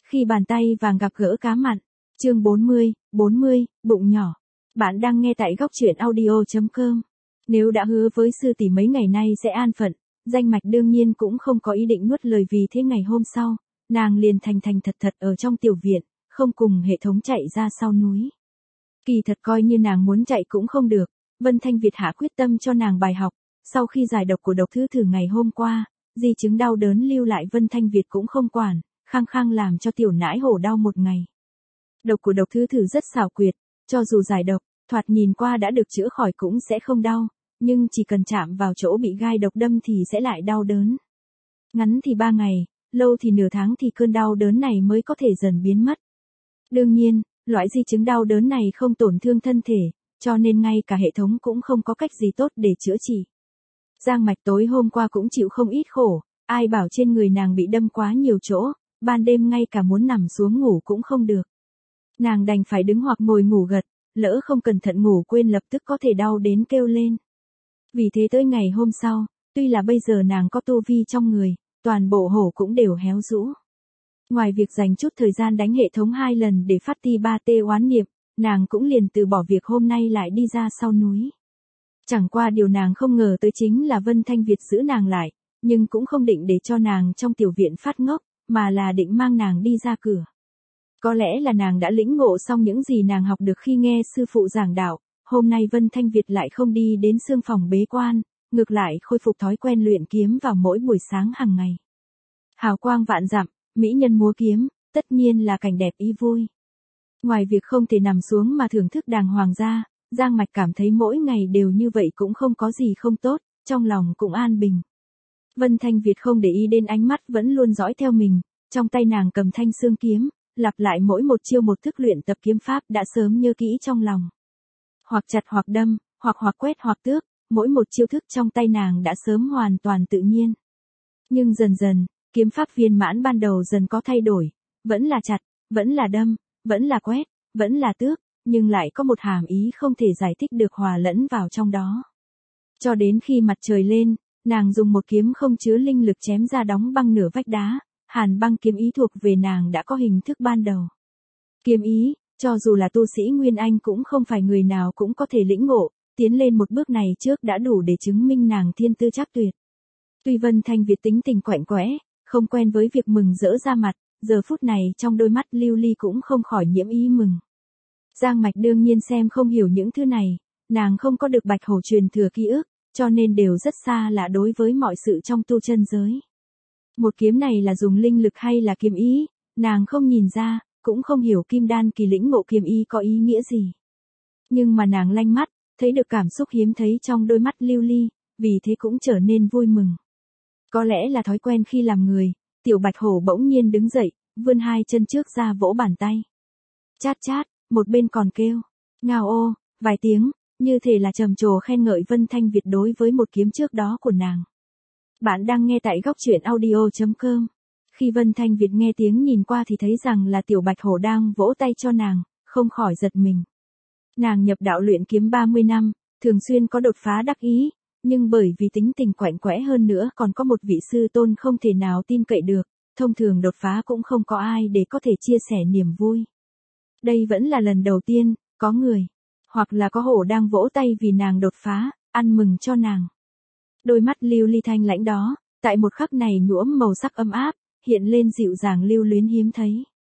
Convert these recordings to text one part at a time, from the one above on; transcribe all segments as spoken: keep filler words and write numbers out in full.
Khi bàn tay vàng gặp gỡ cá mặn. Chương bốn mươi, bốn mươi, bụng nhỏ. Bạn đang nghe tại góc truyện audio chấm com. Nếu đã hứa với sư tỷ mấy ngày nay sẽ an phận, Danh Mạch đương nhiên cũng không có ý định nuốt lời, vì thế ngày hôm sau, nàng liền thành thành thật thật ở trong tiểu viện, không cùng hệ thống chạy ra sau núi. Kỳ thật coi như nàng muốn chạy cũng không được, Vân Thanh Việt hạ quyết tâm cho nàng bài học, sau khi giải độc của độc thứ thử ngày hôm qua, di chứng đau đớn lưu lại Vân Thanh Việt cũng không quản, khăng khăng làm cho tiểu nãi hổ đau một ngày. Độc của độc thứ thử rất xảo quyệt, cho dù giải độc, thoạt nhìn qua đã được chữa khỏi cũng sẽ không đau, nhưng chỉ cần chạm vào chỗ bị gai độc đâm thì sẽ lại đau đớn. Ngắn thì ba ngày, lâu thì nửa tháng thì cơn đau đớn này mới có thể dần biến mất. Đương nhiên, loại di chứng đau đớn này không tổn thương thân thể, cho nên ngay cả hệ thống cũng không có cách gì tốt để chữa trị. Giang Mạch tối hôm qua cũng chịu không ít khổ, ai bảo trên người nàng bị đâm quá nhiều chỗ, ban đêm ngay cả muốn nằm xuống ngủ cũng không được. Nàng đành phải đứng hoặc ngồi ngủ gật, lỡ không cẩn thận ngủ quên lập tức có thể đau đến kêu lên. Vì thế tới ngày hôm sau, tuy là bây giờ nàng có tu vi trong người, toàn bộ hổ cũng đều héo rũ. Ngoài việc dành chút thời gian đánh hệ thống hai lần để phát ti ba tê oán niệm, nàng cũng liền từ bỏ việc hôm nay lại đi ra sau núi. Chẳng qua điều nàng không ngờ tới chính là Vân Thanh Việt giữ nàng lại, nhưng cũng không định để cho nàng trong tiểu viện phát ngốc, mà là định mang nàng đi ra cửa. Có lẽ là nàng đã lĩnh ngộ xong những gì nàng học được khi nghe sư phụ giảng đạo, hôm nay Vân Thanh Việt lại không đi đến xương phòng bế quan, ngược lại khôi phục thói quen luyện kiếm vào mỗi buổi sáng hàng ngày. Hào quang vạn dặm, mỹ nhân múa kiếm, tất nhiên là cảnh đẹp ý vui. Ngoài việc không thể nằm xuống mà thưởng thức đàng hoàng ra, Giang Mạch cảm thấy mỗi ngày đều như vậy cũng không có gì không tốt, trong lòng cũng an bình. Vân Thanh Việt không để ý đến ánh mắt vẫn luôn dõi theo mình, trong tay nàng cầm thanh xương kiếm, lặp lại mỗi một chiêu một thức luyện tập kiếm pháp đã sớm nhớ kỹ trong lòng. Hoặc chặt hoặc đâm, hoặc hoặc quét hoặc tước, mỗi một chiêu thức trong tay nàng đã sớm hoàn toàn tự nhiên. Nhưng dần dần, kiếm pháp viên mãn ban đầu dần có thay đổi, vẫn là chặt, vẫn là đâm, vẫn là quét, vẫn là tước, nhưng lại có một hàm ý không thể giải thích được hòa lẫn vào trong đó. Cho đến khi mặt trời lên, nàng dùng một kiếm không chứa linh lực chém ra đóng băng nửa vách đá, hàn băng kiếm ý thuộc về nàng đã có hình thức ban đầu. Kiếm ý, cho dù là tu sĩ Nguyên Anh cũng không phải người nào cũng có thể lĩnh ngộ, tiến lên một bước này trước đã đủ để chứng minh nàng thiên tư chắc tuyệt. Tuy Vân Thanh Việt tính tình quạnh quẽ, không quen với việc mừng rỡ ra mặt, giờ phút này trong đôi mắt lưu ly cũng không khỏi nhiễm ý mừng. Giang Mạch đương nhiên xem không hiểu những thứ này, nàng không có được bạch hổ truyền thừa ký ức, cho nên đều rất xa lạ đối với mọi sự trong tu chân giới. Một kiếm này là dùng linh lực hay là kiếm ý, nàng không nhìn ra, cũng không hiểu kim đan kỳ lĩnh ngộ kiếm ý có ý nghĩa gì. Nhưng mà nàng lanh mắt, thấy được cảm xúc hiếm thấy trong đôi mắt lưu ly, vì thế cũng trở nên vui mừng. Có lẽ là thói quen khi làm người, tiểu bạch hổ bỗng nhiên đứng dậy, vươn hai chân trước ra vỗ bàn tay. Chát chát, một bên còn kêu, ngao ô, vài tiếng, như thể là trầm trồ khen ngợi Vân Thanh Việt đối với một kiếm trước đó của nàng. Bạn đang nghe tại góc truyện audio chấm com. Khi Vân Thanh Việt nghe tiếng nhìn qua thì thấy rằng là tiểu bạch hổ đang vỗ tay cho nàng, không khỏi giật mình. Nàng nhập đạo luyện kiếm ba mươi năm, thường xuyên có đột phá đắc ý, nhưng bởi vì tính tình quạnh quẽ hơn nữa còn có một vị sư tôn không thể nào tin cậy được, thông thường đột phá cũng không có ai để có thể chia sẻ niềm vui. Đây vẫn là lần đầu tiên, có người, hoặc là có hổ đang vỗ tay vì nàng đột phá, ăn mừng cho nàng. Đôi mắt lưu ly thanh lãnh đó, tại một khắc này nhuộm màu sắc ấm áp, hiện lên dịu dàng lưu luyến hiếm thấy.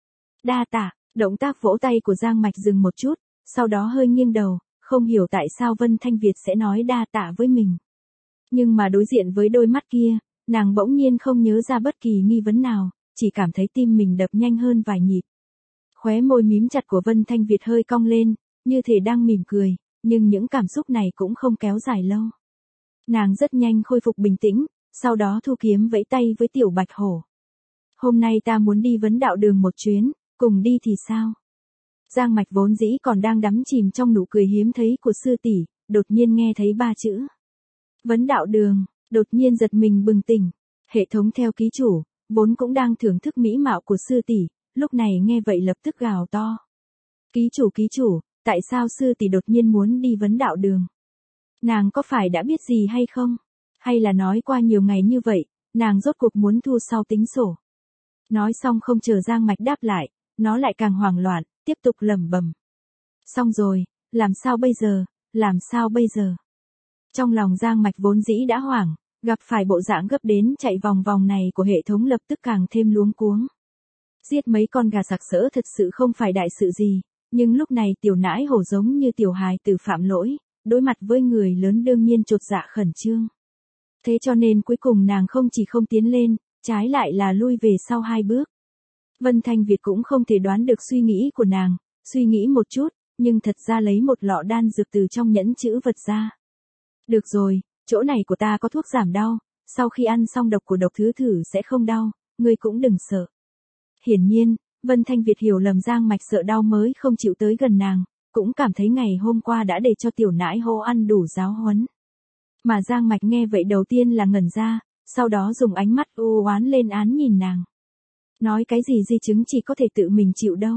Đa tạ, động tác vỗ tay của Giang Mạch dừng một chút, sau đó hơi nghiêng đầu, không hiểu tại sao Vân Thanh Việt sẽ nói đa tạ với mình. Nhưng mà đối diện với đôi mắt kia, nàng bỗng nhiên không nhớ ra bất kỳ nghi vấn nào, chỉ cảm thấy tim mình đập nhanh hơn vài nhịp. Khóe môi mím chặt của Vân Thanh Việt hơi cong lên, như thể đang mỉm cười, nhưng những cảm xúc này cũng không kéo dài lâu. Nàng rất nhanh khôi phục bình tĩnh, sau đó thu kiếm vẫy tay với tiểu bạch hổ. Hôm nay ta muốn đi vấn đạo đường một chuyến, cùng đi thì sao? Giang Mạch vốn dĩ còn đang đắm chìm trong nụ cười hiếm thấy của sư tỷ, đột nhiên nghe thấy ba chữ. Vấn đạo đường, đột nhiên giật mình bừng tỉnh. Hệ thống theo ký chủ, vốn cũng đang thưởng thức mỹ mạo của sư tỷ, lúc này nghe vậy lập tức gào to. Ký chủ ký chủ, tại sao sư tỷ đột nhiên muốn đi vấn đạo đường? Nàng có phải đã biết gì hay không? Hay là nói qua nhiều ngày như vậy, nàng rốt cuộc muốn thu sau tính sổ? Nói xong không chờ Giang Mạch đáp lại, nó lại càng hoảng loạn, tiếp tục lẩm bẩm. Xong rồi, làm sao bây giờ, làm sao bây giờ? Trong lòng Giang Mạch vốn dĩ đã hoảng, gặp phải bộ dạng gấp đến chạy vòng vòng này của hệ thống lập tức càng thêm luống cuống. Giết mấy con gà sặc sỡ thật sự không phải đại sự gì, nhưng lúc này tiểu nãi hổ giống như tiểu hài tử phạm lỗi, đối mặt với người lớn đương nhiên chột dạ khẩn trương. Thế cho nên cuối cùng nàng không chỉ không tiến lên, trái lại là lui về sau hai bước. Vân Thanh Việt cũng không thể đoán được suy nghĩ của nàng, suy nghĩ một chút, nhưng thật ra lấy một lọ đan dược từ trong nhẫn chữ vật ra. Được rồi, chỗ này của ta có thuốc giảm đau, sau khi ăn xong độc của độc thứ thử sẽ không đau, ngươi cũng đừng sợ. Hiển nhiên, Vân Thanh Việt hiểu lầm Giang Mạch sợ đau mới không chịu tới gần nàng, cũng cảm thấy ngày hôm qua đã để cho tiểu nãi hô ăn đủ giáo huấn. Mà Giang Mạch nghe vậy đầu tiên là ngẩn ra, sau đó dùng ánh mắt u oán lên án nhìn nàng. Nói cái gì di chứng chỉ có thể tự mình chịu đâu.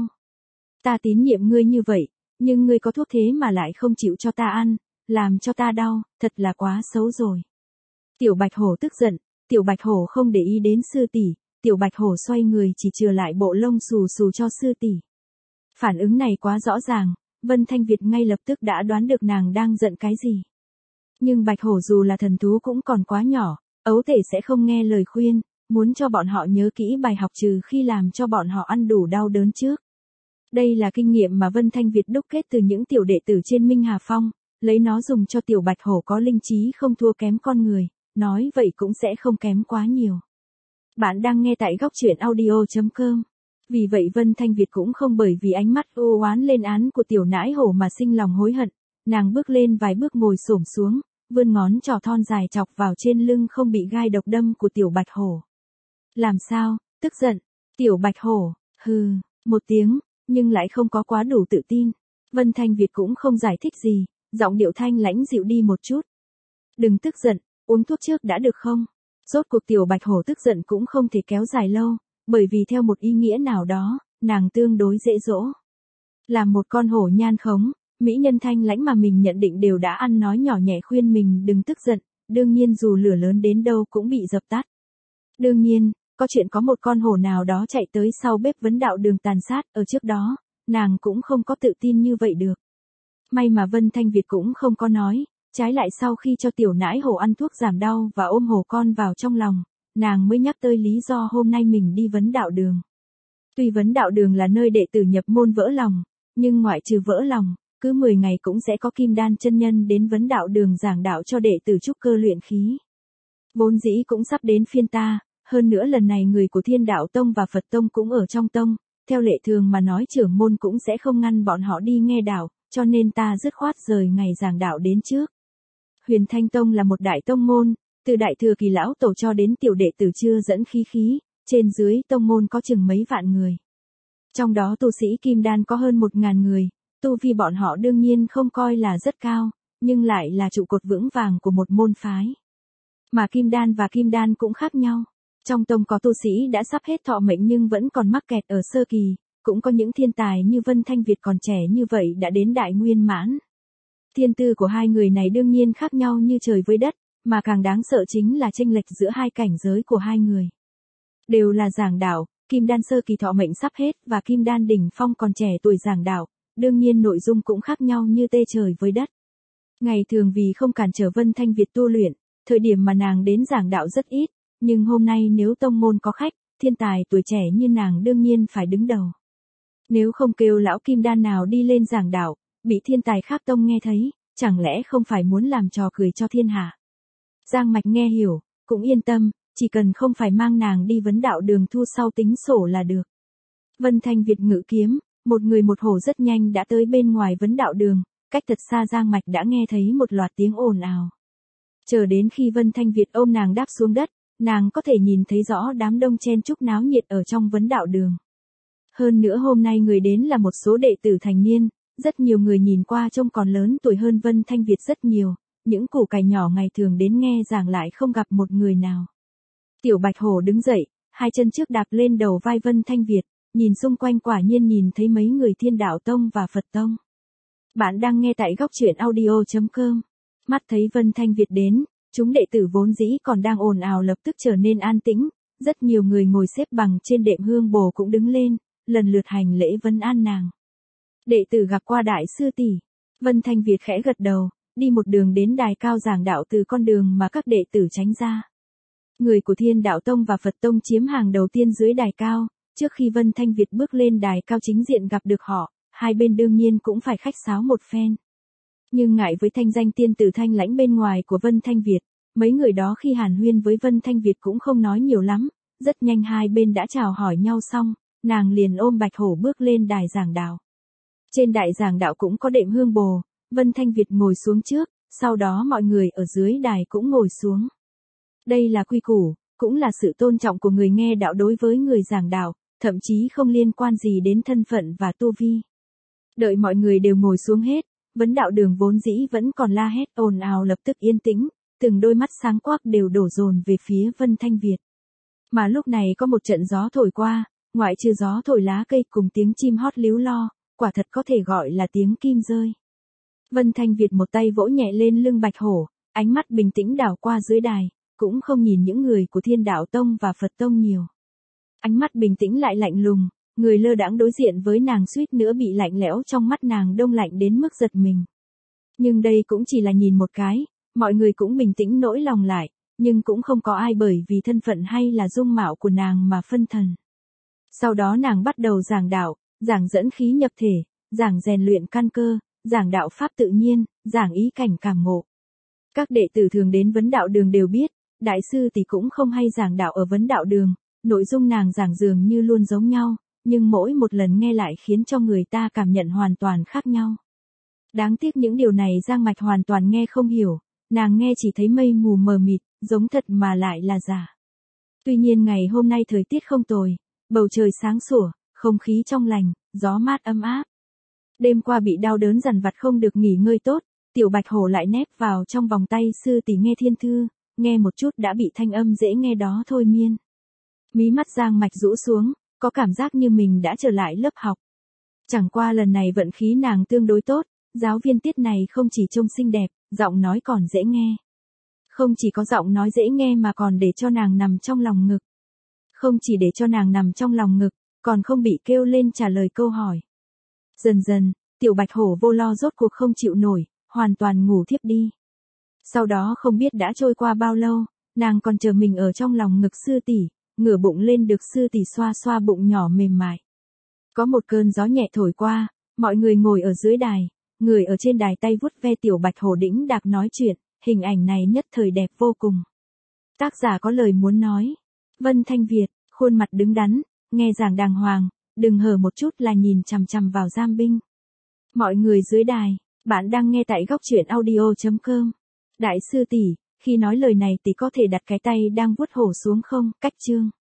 Ta tín nhiệm ngươi như vậy, nhưng ngươi có thuốc thế mà lại không chịu cho ta ăn, làm cho ta đau, thật là quá xấu rồi. Tiểu Bạch Hổ tức giận, Tiểu Bạch Hổ không để ý đến sư tỷ, Tiểu Bạch Hổ xoay người chỉ chừa lại bộ lông xù xù cho sư tỷ. Phản ứng này quá rõ ràng, Vân Thanh Việt ngay lập tức đã đoán được nàng đang giận cái gì. Nhưng Bạch Hổ dù là thần thú cũng còn quá nhỏ, ấu thể sẽ không nghe lời khuyên, muốn cho bọn họ nhớ kỹ bài học trừ khi làm cho bọn họ ăn đủ đau đớn trước. Đây là kinh nghiệm mà Vân Thanh Việt đúc kết từ những tiểu đệ tử trên Minh Hà Phong, lấy nó dùng cho Tiểu Bạch Hổ có linh trí không thua kém con người, nói vậy cũng sẽ không kém quá nhiều. Bạn đang nghe tại góc truyện audio chấm com. Vì vậy Vân Thanh Việt cũng không bởi vì ánh mắt ô oán lên án của tiểu nãi hổ mà sinh lòng hối hận, nàng bước lên vài bước ngồi xổm xuống, vươn ngón trỏ thon dài chọc vào trên lưng không bị gai độc đâm của tiểu Bạch Hổ. Làm sao, tức giận, tiểu Bạch Hổ, hừ, một tiếng, nhưng lại không có quá đủ tự tin. Vân Thanh Việt cũng không giải thích gì, giọng điệu thanh lãnh dịu đi một chút. Đừng tức giận, uống thuốc trước đã được không? Rốt cuộc tiểu Bạch Hổ tức giận cũng không thể kéo dài lâu, bởi vì theo một ý nghĩa nào đó, nàng tương đối dễ dỗ. Làm một con hổ nhan khống, mỹ nhân thanh lãnh mà mình nhận định đều đã ăn nói nhỏ nhẹ khuyên mình đừng tức giận, đương nhiên dù lửa lớn đến đâu cũng bị dập tắt. Đương nhiên, có chuyện có một con hổ nào đó chạy tới sau bếp vấn đạo đường tàn sát, ở trước đó, nàng cũng không có tự tin như vậy được. May mà Vân Thanh Việt cũng không có nói, trái lại sau khi cho tiểu nãi hổ ăn thuốc giảm đau và ôm hổ con vào trong lòng, nàng mới nhắc tới lý do hôm nay mình đi vấn đạo đường. Tuy vấn đạo đường là nơi đệ tử nhập môn vỡ lòng, nhưng ngoại trừ vỡ lòng, cứ mười ngày cũng sẽ có kim đan chân nhân đến vấn đạo đường giảng đạo cho đệ tử trúc cơ luyện khí. Vốn dĩ cũng sắp đến phiên ta, hơn nữa lần này người của Thiên Đạo Tông và Phật Tông cũng ở trong tông, theo lệ thường mà nói trưởng môn cũng sẽ không ngăn bọn họ đi nghe đạo, cho nên ta dứt khoát rời ngày giảng đạo đến trước. Huyền Thanh Tông là một đại tông môn, từ đại thừa kỳ lão tổ cho đến tiểu đệ tử chưa dẫn khí khí, trên dưới tông môn có chừng mấy vạn người. Trong đó tu sĩ kim đan có hơn một ngàn người, tu vi bọn họ đương nhiên không coi là rất cao, nhưng lại là trụ cột vững vàng của một môn phái. Mà kim đan và kim đan cũng khác nhau. Trong tông có tu sĩ đã sắp hết thọ mệnh nhưng vẫn còn mắc kẹt ở sơ kỳ, cũng có những thiên tài như Vân Thanh Việt còn trẻ như vậy đã đến đại nguyên mãn. Thiên tư của hai người này đương nhiên khác nhau như trời với đất, mà càng đáng sợ chính là chênh lệch giữa hai cảnh giới của hai người. Đều là giảng đạo, kim đan sơ kỳ thọ mệnh sắp hết và kim đan đỉnh phong còn trẻ tuổi giảng đạo, đương nhiên nội dung cũng khác nhau như tê trời với đất. Ngày thường vì không cản trở Vân Thanh Việt tu luyện, thời điểm mà nàng đến giảng đạo rất ít, nhưng hôm nay nếu tông môn có khách, thiên tài tuổi trẻ như nàng đương nhiên phải đứng đầu. Nếu không kêu lão kim đan nào đi lên giảng đạo, bị thiên tài khác tông nghe thấy, chẳng lẽ không phải muốn làm trò cười cho thiên hạ. Giang Mạch nghe hiểu, cũng yên tâm, chỉ cần không phải mang nàng đi vấn đạo đường thu sau tính sổ là được. Vân Thanh Việt ngự kiếm, một người một hổ rất nhanh đã tới bên ngoài vấn đạo đường, cách thật xa Giang Mạch đã nghe thấy một loạt tiếng ồn ào. Chờ đến khi Vân Thanh Việt ôm nàng đáp xuống đất, nàng có thể nhìn thấy rõ đám đông chen chúc náo nhiệt ở trong vấn đạo đường. Hơn nữa hôm nay người đến là một số đệ tử thành niên, rất nhiều người nhìn qua trông còn lớn tuổi hơn Vân Thanh Việt rất nhiều, những củ cải nhỏ ngày thường đến nghe giảng lại không gặp một người nào. Tiểu Bạch Hổ đứng dậy, hai chân trước đạp lên đầu vai Vân Thanh Việt, nhìn xung quanh quả nhiên nhìn thấy mấy người Thiên Đạo Tông và Phật Tông. Bạn đang nghe tại góc truyện audio chấm com. Mắt thấy Vân Thanh Việt đến, chúng đệ tử vốn dĩ còn đang ồn ào lập tức trở nên an tĩnh, Rất nhiều người ngồi xếp bằng trên đệm hương bồ cũng đứng lên, lần lượt hành lễ vân an nàng. Đệ tử gặp qua đại sư tỷ. Vân Thanh Việt khẽ gật đầu, đi một đường đến đài cao giảng đạo từ con đường mà các đệ tử tránh ra. Người của Thiên Đạo Tông và Phật Tông chiếm hàng đầu tiên dưới đài cao, trước khi Vân Thanh Việt bước lên đài cao chính diện gặp được họ, hai bên đương nhiên cũng phải khách sáo một phen. Nhưng ngại với thanh danh tiên tử thanh lãnh bên ngoài của Vân Thanh Việt, mấy người đó khi hàn huyên với Vân Thanh Việt cũng không nói nhiều lắm, rất nhanh hai bên đã chào hỏi nhau xong, nàng liền ôm Bạch Hổ bước lên đài giảng đạo. Trên đại giảng đạo cũng có đệm hương bồ, Vân Thanh Việt ngồi xuống trước, sau đó mọi người ở dưới đài cũng ngồi xuống. Đây là quy củ, cũng là sự tôn trọng của người nghe đạo đối với người giảng đạo, thậm chí không liên quan gì đến thân phận và tu vi. Đợi mọi người đều ngồi xuống hết, vấn đạo đường vốn dĩ vẫn còn la hét ồn ào lập tức yên tĩnh, từng đôi mắt sáng quắc đều đổ dồn về phía Vân Thanh Việt. Mà lúc này có một trận gió thổi qua, ngoại trừ gió thổi lá cây cùng tiếng chim hót líu lo, quả thật có thể gọi là tiếng kim rơi. Vân Thanh Việt một tay vỗ nhẹ lên lưng Bạch Hổ, ánh mắt bình tĩnh đảo qua dưới đài, cũng không nhìn những người của Thiên Đạo Tông và Phật Tông nhiều. Ánh mắt bình tĩnh lại lạnh lùng, người lơ đãng đối diện với nàng suýt nữa bị lạnh lẽo trong mắt nàng đông lạnh đến mức giật mình. Nhưng đây cũng chỉ là nhìn một cái, mọi người cũng bình tĩnh nỗi lòng lại, nhưng cũng không có ai bởi vì thân phận hay là dung mạo của nàng mà phân thần. Sau đó nàng bắt đầu giảng đạo, giảng dẫn khí nhập thể, giảng rèn luyện căn cơ, giảng đạo pháp tự nhiên, giảng ý cảnh cảm ngộ. Các đệ tử thường đến vấn đạo đường đều biết, đại sư tỷ cũng không hay giảng đạo ở vấn đạo đường, nội dung nàng giảng dường như luôn giống nhau, nhưng mỗi một lần nghe lại khiến cho người ta cảm nhận hoàn toàn khác nhau. Đáng tiếc những điều này Giang Mạch hoàn toàn nghe không hiểu, nàng nghe chỉ thấy mây mù mờ mịt, giống thật mà lại là giả. Tuy nhiên ngày hôm nay thời tiết không tồi, bầu trời sáng sủa, không khí trong lành, gió mát ấm áp. Đêm qua bị đau đớn dằn vặt không được nghỉ ngơi tốt, tiểu Bạch Hổ lại nép vào trong vòng tay sư tỷ nghe thiên thư, nghe một chút đã bị thanh âm dễ nghe đó thôi miên. Mí mắt Giang Mạch rũ xuống, có cảm giác như mình đã trở lại lớp học. Chẳng qua lần này vận khí nàng tương đối tốt, giáo viên tiết này không chỉ trông xinh đẹp, giọng nói còn dễ nghe. Không chỉ có giọng nói dễ nghe mà còn để cho nàng nằm trong lòng ngực. Không chỉ để cho nàng nằm trong lòng ngực, còn không bị kêu lên trả lời câu hỏi. Dần dần, tiểu Bạch Hổ vô lo rốt cuộc không chịu nổi, hoàn toàn ngủ thiếp đi. Sau đó không biết đã trôi qua bao lâu, nàng còn chờ mình ở trong lòng ngực sư tỷ, ngửa bụng lên được sư tỷ xoa xoa bụng nhỏ mềm mại. Có một cơn gió nhẹ thổi qua, mọi người ngồi ở dưới đài, người ở trên đài tay vuốt ve tiểu Bạch Hổ đĩnh đạc nói chuyện, hình ảnh này nhất thời đẹp vô cùng. Tác giả có lời muốn nói. Vân Thanh Việt, khuôn mặt đứng đắn, nghe giảng đàng hoàng, đừng hở một chút là nhìn chằm chằm vào Giam Binh. Mọi người dưới đài, bạn đang nghe tại góc truyện audio chấm com. Đại sư tỷ, khi nói lời này tỷ có thể đặt cái tay đang vuốt hổ xuống không? Cách chương.